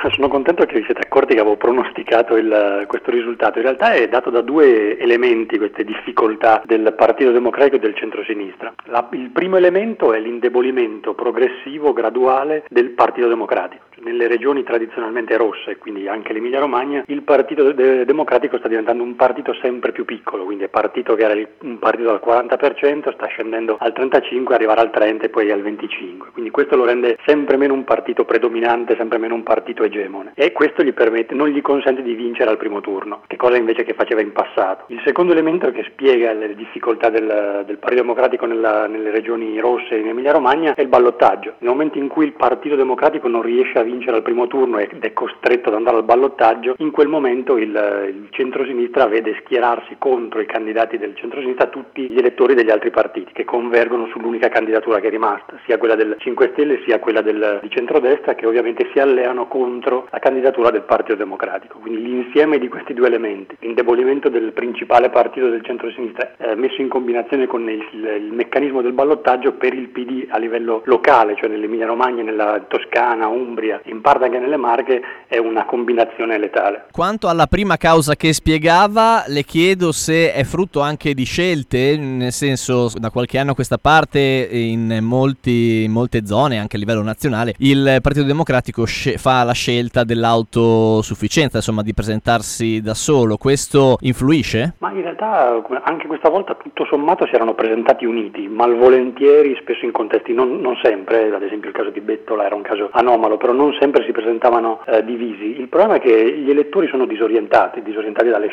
sono contento che vi siete accorti che avevo pronosticato questo risultato. In realtà è dato da due elementi, queste difficoltà del Partito Democratico e del centrosinistra. Il primo elemento è l'indebolimento progressivo, graduale del Partito Democratico. Nelle regioni tradizionalmente rosse, quindi anche l'Emilia Romagna, il Partito Democratico sta diventando un partito sempre più piccolo, quindi è partito che era un partito al 40%, sta scendendo al 35%, arriverà al 30% e poi al 25%. Quindi questo lo rende sempre meno un partito predominante, sempre meno un partito egemone. E questo non gli consente di vincere al primo turno, che cosa invece che faceva in passato. Il secondo elemento che spiega le difficoltà del Partito Democratico nelle regioni rosse in Emilia Romagna è il ballottaggio. Nel momento in cui il Partito Democratico non riesce a vincere al primo turno ed è costretto ad andare al ballottaggio, in quel momento il centrosinistra vede schierarsi contro i candidati del centrosinistra tutti gli elettori degli altri partiti che convergono sull'unica candidatura che è rimasta, sia quella del 5 Stelle sia quella di centrodestra, che ovviamente si alleano contro la candidatura del Partito Democratico. Quindi l'insieme di questi due elementi, l'indebolimento del principale partito del centrosinistra messo in combinazione con il meccanismo del ballottaggio per il PD a livello locale, cioè nell'Emilia Romagna, nella Toscana, Umbria, in parte anche nelle Marche, è una combinazione letale. Quanto alla prima causa che spiegava, le chiedo se è frutto anche di scelte, nel senso, da qualche anno a questa parte in molte zone, anche a livello nazionale, il Partito Democratico fa la scelta dell'autosufficienza, insomma di presentarsi da solo. Questo influisce? Ma in realtà anche questa volta tutto sommato si erano presentati uniti, malvolentieri, spesso in contesti non sempre, ad esempio il caso di Bettola era un caso anomalo, però non sempre si presentavano divisi. Il problema è che gli elettori sono disorientati dalle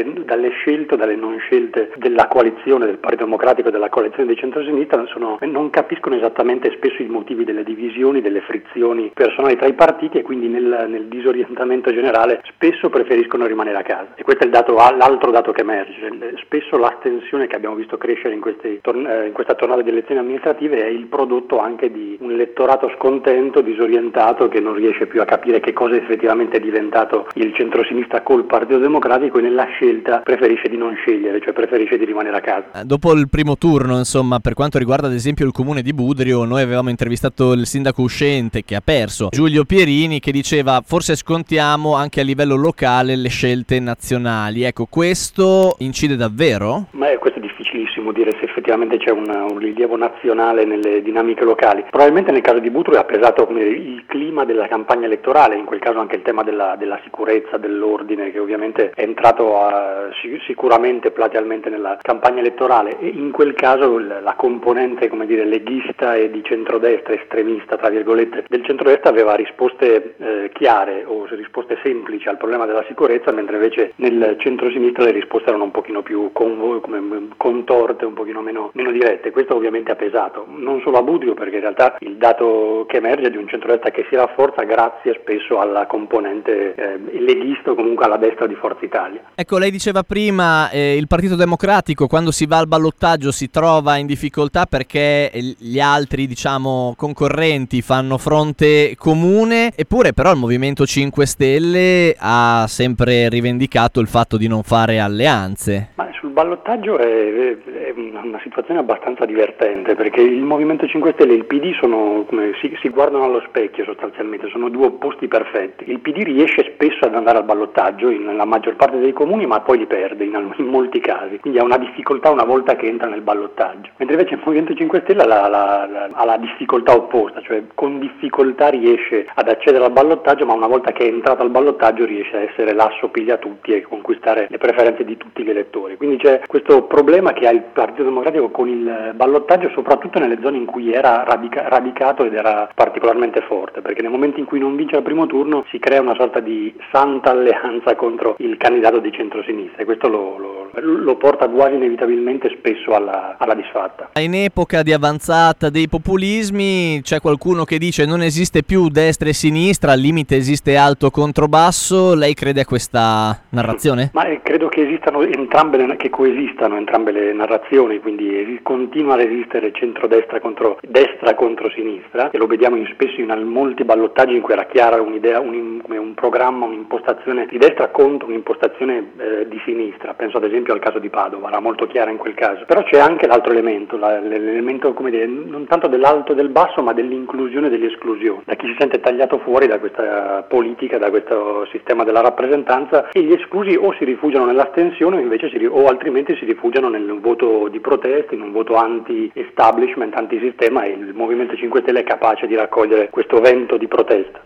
scelte o dalle non scelte della coalizione del Partito Democratico e della coalizione di centrosinistra, non capiscono esattamente spesso i motivi delle divisioni, delle frizioni personali tra i partiti, e quindi nel disorientamento generale spesso preferiscono rimanere a casa. E questo è l'altro dato che emerge. Spesso l'astensione che abbiamo visto crescere in questa tornata di elezioni amministrative è il prodotto anche di un elettorato scontento, disorientato, che non riesce più a capire che cosa effettivamente è diventato il centrosinistra col Partito Democratico, e nella scelta preferisce di non scegliere, cioè preferisce di rimanere a casa. Dopo il primo turno, insomma, per quanto riguarda ad esempio il comune di Budrio, noi avevamo intervistato il sindaco uscente che ha perso, Giulio Pierini, che diceva forse scontiamo anche a livello locale le scelte nazionali. Ecco, questo incide davvero? Ma questo è difficilissimo dire se effettivamente c'è un rilievo nazionale nelle dinamiche locali. Probabilmente nel caso di Budrio ha pesato il clima della campagna elettorale, in quel caso anche il tema della sicurezza, dell'ordine, che ovviamente è entrato sicuramente platealmente nella campagna elettorale, e in quel caso la componente, leghista e di centrodestra, estremista tra virgolette, del centrodestra aveva risposte chiare o risposte semplici al problema della sicurezza, mentre invece nel centrosinistra le risposte erano un pochino più contorte, un pochino meno dirette. Questo ovviamente ha pesato, non solo a Budrio, perché in realtà il dato che emerge è di un centrodestra che si rafforza grazie spesso alla componente leghista o comunque alla destra di Forza Italia. Ecco, lei diceva prima il Partito Democratico quando si va al ballottaggio si trova in difficoltà perché gli altri, concorrenti fanno fronte comune, eppure però il Movimento 5 Stelle ha sempre rivendicato il fatto di non fare alleanze. Ma sul ballottaggio è una situazione abbastanza divertente, perché il Movimento 5 Stelle e il PD si guardano allo specchio sostanzialmente, sono due opposti perfetti. Il PD riesce spesso ad andare al ballottaggio nella maggior parte dei comuni, ma poi li perde in molti casi, quindi ha una difficoltà una volta che entra nel ballottaggio, mentre invece il Movimento 5 Stelle ha la difficoltà opposta, cioè con difficoltà riesce ad accedere al ballottaggio, ma una volta che è entrato al ballottaggio riesce a essere l'asso piglia tutti e conquistare le preferenze di tutti gli elettori. Quindi c'è questo problema che ha il Partito Democratico con il ballottaggio, soprattutto nelle zone in cui era radicato ed era particolarmente forte, perché nel momento in cui non vince al primo turno si crea una sorta di santa alleanza contro il candidato di centrosinistra, e questo lo porta quasi inevitabilmente spesso alla disfatta. In epoca di avanzata dei populismi c'è qualcuno che dice non esiste più destra e sinistra, al limite esiste alto contro basso. Lei crede a questa narrazione? Ma credo che coesistano entrambe le narrazioni, quindi continua a resistere centrodestra contro destra contro sinistra, e lo vediamo spesso in molti ballottaggi in cui era chiara un'idea, come un programma, un'impostazione di destra contro un'impostazione di sinistra. Penso ad esempio al caso di Padova, era molto chiara in quel caso. Però c'è anche l'altro elemento, l'elemento, come dire, non tanto dell'alto e del basso, ma dell'inclusione e dell'esclusione, da chi si sente tagliato fuori da questa politica, da questo sistema della rappresentanza, e gli esclusi o si rifugiano nell'astensione o altrimenti si rifugiano nel voto di protesta, in un voto anti-establishment, antisistema, e il Movimento 5 Stelle è capace di raccogliere questo vento di protesta.